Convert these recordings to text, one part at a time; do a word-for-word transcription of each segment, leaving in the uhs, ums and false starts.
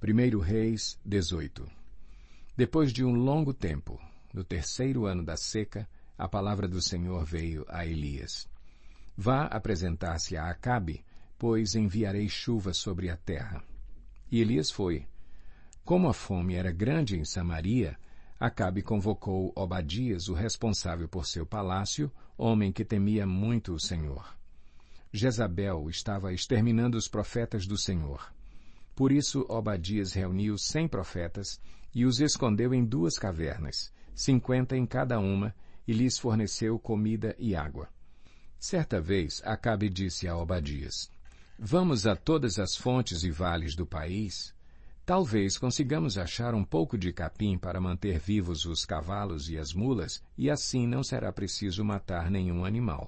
primeiro Reis dezoito. Depois de um longo tempo, no terceiro ano da seca, a palavra do Senhor veio a Elias. Vá apresentar-se a Acabe, pois enviarei chuva sobre a terra. E Elias foi. Como a fome era grande em Samaria, Acabe convocou Obadias, o responsável por seu palácio, homem que temia muito o Senhor. Jezabel estava exterminando os profetas do Senhor. Por isso Obadias reuniu cem profetas e os escondeu em duas cavernas, cinquenta em cada uma, e lhes forneceu comida e água. Certa vez Acabe disse a Obadias: Vamos a todas as fontes e vales do país. Talvez consigamos achar um pouco de capim para manter vivos os cavalos e as mulas, e assim não será preciso matar nenhum animal.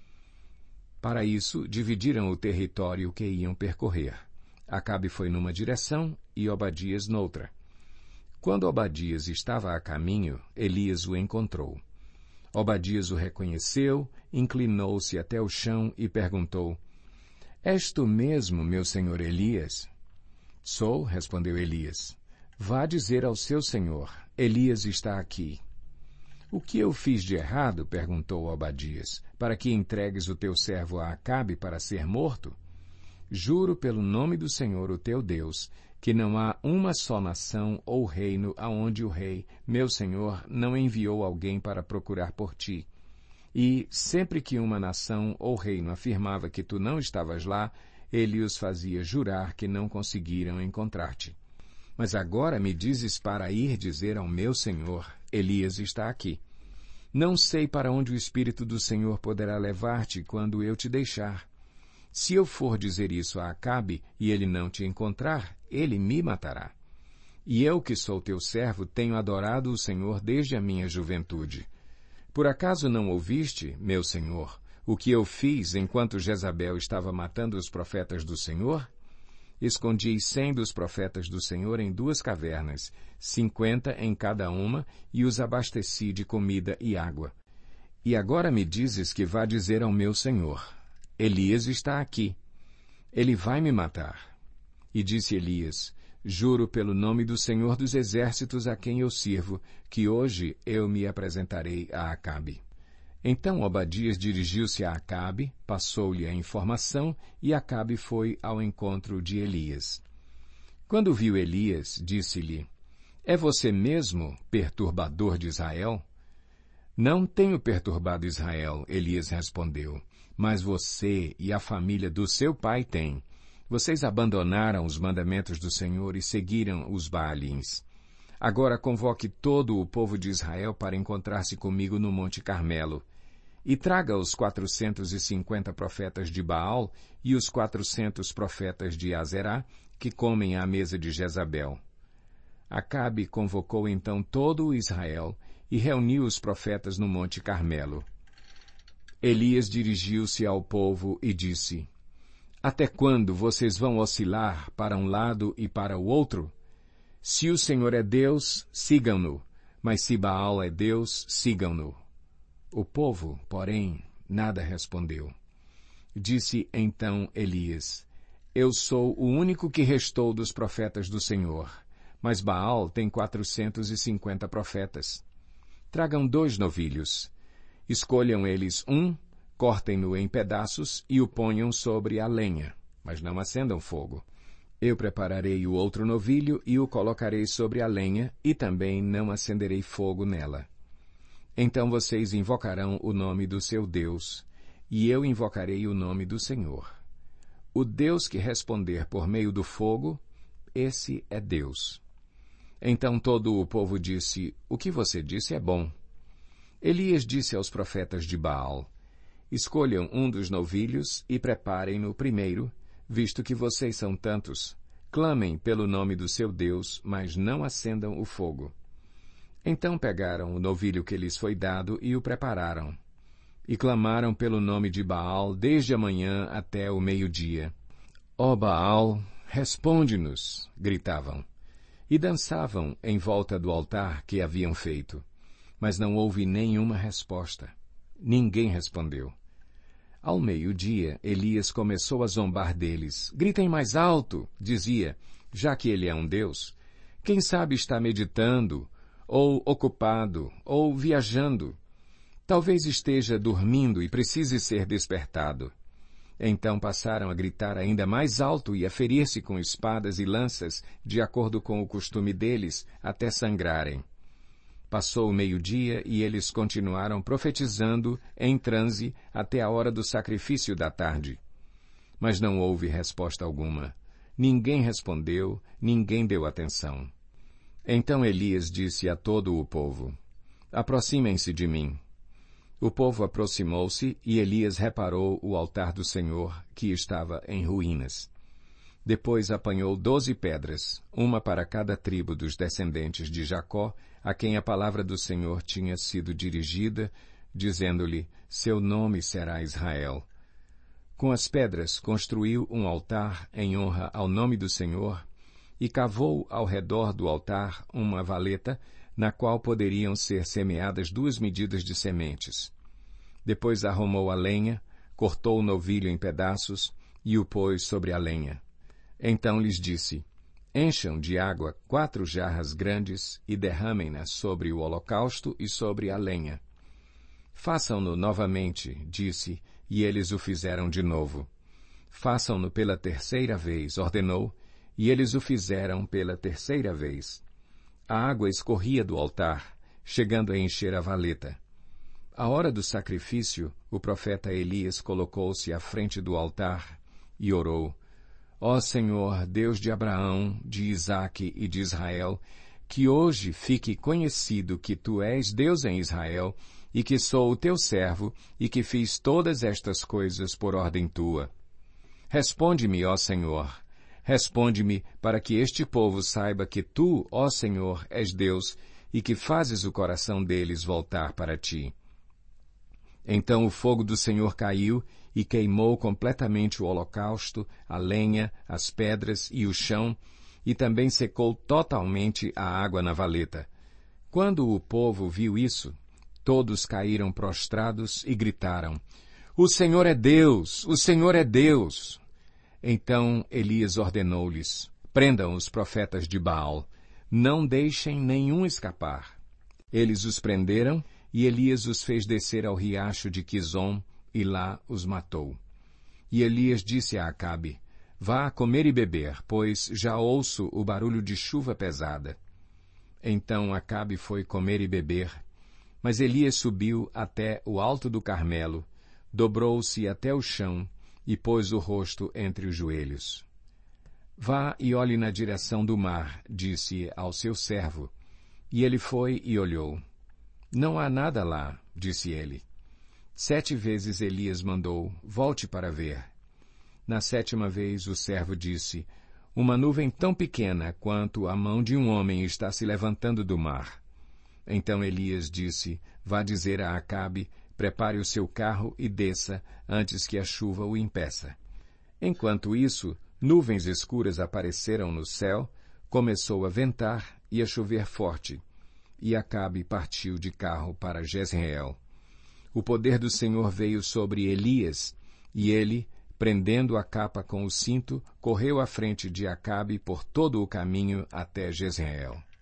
Para isso, dividiram o território que iam percorrer. Acabe foi numa direção e Obadias noutra. Quando Obadias estava a caminho, Elias o encontrou. Obadias o reconheceu, inclinou-se até o chão e perguntou: És tu mesmo, meu senhor Elias? Sou, respondeu Elias. Vá dizer ao seu senhor, Elias está aqui. O que eu fiz de errado, perguntou Obadias, para que entregues o teu servo a Acabe para ser morto? Juro pelo nome do Senhor, o teu Deus, que não há uma só nação ou reino aonde o rei, meu senhor, não enviou alguém para procurar por ti. E, sempre que uma nação ou reino afirmava que tu não estavas lá, ele os fazia jurar que não conseguiram encontrar-te. Mas agora me dizes para ir dizer ao meu senhor, Elias está aqui. Não sei para onde o Espírito do Senhor poderá levar-te quando eu te deixar. Se eu for dizer isso a Acabe e ele não te encontrar, ele me matará. E eu, que sou teu servo, tenho adorado o Senhor desde a minha juventude. Por acaso não ouviste, meu senhor, o que eu fiz enquanto Jezabel estava matando os profetas do Senhor? Escondi cem dos profetas do Senhor em duas cavernas, cinquenta em cada uma, e os abasteci de comida e água. E agora me dizes que vá dizer ao meu senhor, Elias está aqui. Ele vai me matar. E disse Elias, juro pelo nome do Senhor dos Exércitos a quem eu sirvo, que hoje eu me apresentarei a Acabe. Então Obadias dirigiu-se a Acabe, passou-lhe a informação, e Acabe foi ao encontro de Elias. Quando viu Elias, disse-lhe, é você mesmo, perturbador de Israel? Não tenho perturbado Israel, Elias respondeu, mas você e a família do seu pai têm. Vocês abandonaram os mandamentos do Senhor e seguiram os Baalins. Agora convoque todo o povo de Israel para encontrar-se comigo no Monte Carmelo. E traga os quatrocentos e cinquenta profetas de Baal e os quatrocentos profetas de Azerá, que comem à mesa de Jezabel. Acabe convocou então todo o Israel e reuniu os profetas no Monte Carmelo. Elias dirigiu-se ao povo e disse, Até quando vocês vão oscilar para um lado e para o outro? Se o Senhor é Deus, sigam-no, mas se Baal é Deus, sigam-no. O povo, porém, nada respondeu. Disse então Elias, Eu sou o único que restou dos profetas do Senhor, mas Baal tem quatrocentos e cinquenta profetas. Tragam dois novilhos. Escolham eles um, cortem-no em pedaços e o ponham sobre a lenha, mas não acendam fogo. Eu prepararei o outro novilho e o colocarei sobre a lenha e também não acenderei fogo nela. Então vocês invocarão o nome do seu Deus, e eu invocarei o nome do Senhor. O Deus que responder por meio do fogo, esse é Deus. Então todo o povo disse, o que você disse é bom. Elias disse aos profetas de Baal, escolham um dos novilhos e preparem-no primeiro, visto que vocês são tantos. Clamem pelo nome do seu Deus, mas não acendam o fogo. Então pegaram o novilho que lhes foi dado e o prepararam. E clamaram pelo nome de Baal desde a manhã até o meio-dia. Ó Baal, responde-nos, gritavam. E dançavam em volta do altar que haviam feito. Mas não houve nenhuma resposta. Ninguém respondeu. Ao meio-dia, Elias começou a zombar deles. Gritem mais alto, dizia. Já que ele é um Deus, quem sabe está meditando, ou ocupado, ou viajando. Talvez esteja dormindo e precise ser despertado. Então passaram a gritar ainda mais alto e a ferir-se com espadas e lanças, de acordo com o costume deles, até sangrarem. Passou o meio-dia e eles continuaram profetizando em transe até a hora do sacrifício da tarde. Mas não houve resposta alguma. Ninguém respondeu, ninguém deu atenção. Então Elias disse a todo o povo: aproximem-se de mim. O povo aproximou-se e Elias reparou o altar do Senhor, que estava em ruínas. Depois apanhou doze pedras, uma para cada tribo dos descendentes de Jacó, a quem a palavra do Senhor tinha sido dirigida, dizendo-lhe: seu nome será Israel. Com as pedras construiu um altar em honra ao nome do Senhor e cavou ao redor do altar uma valeta, na qual poderiam ser semeadas duas medidas de sementes. Depois arrumou a lenha, cortou o novilho em pedaços e o pôs sobre a lenha. Então lhes disse: encham de água quatro jarras grandes e derramem-na sobre o holocausto e sobre a lenha. Façam-no novamente, disse, e eles o fizeram de novo. Façam-no pela terceira vez, ordenou, e eles o fizeram pela terceira vez. A água escorria do altar, chegando a encher a valeta. À hora do sacrifício, o profeta Elias colocou-se à frente do altar e orou: ó Senhor, Deus de Abraão, de Isaque e de Israel, que hoje fique conhecido que tu és Deus em Israel, e que sou o teu servo, e que fiz todas estas coisas por ordem tua. Responde-me, ó Senhor, responde-me para que este povo saiba que tu, ó Senhor, és Deus, e que fazes o coração deles voltar para ti. Então o fogo do Senhor caiu e queimou completamente o holocausto, a lenha, as pedras e o chão, e também secou totalmente a água na valeta. Quando o povo viu isso, todos caíram prostrados e gritaram: o Senhor é Deus! O Senhor é Deus! Então Elias ordenou-lhes: prendam os profetas de Baal, não deixem nenhum escapar. Eles os prenderam e Elias os fez descer ao riacho de Quizom e lá os matou. E Elias disse a Acabe: vá comer e beber, pois já ouço o barulho de chuva pesada. Então Acabe foi comer e beber, mas Elias subiu até o alto do Carmelo, dobrou-se até o chão e pôs o rosto entre os joelhos. Vá e olhe na direção do mar, disse ao seu servo. E ele foi e olhou. Não há nada lá, disse ele. Sete vezes Elias mandou: volte para ver. Na sétima vez o servo disse: uma nuvem tão pequena quanto a mão de um homem está se levantando do mar. Então Elias disse: vá dizer a Acabe: prepare o seu carro e desça, antes que a chuva o impeça. Enquanto isso, nuvens escuras apareceram no céu, começou a ventar e a chover forte, e Acabe partiu de carro para Jezreel. O poder do Senhor veio sobre Elias, e ele, prendendo a capa com o cinto, correu à frente de Acabe por todo o caminho até Jezreel.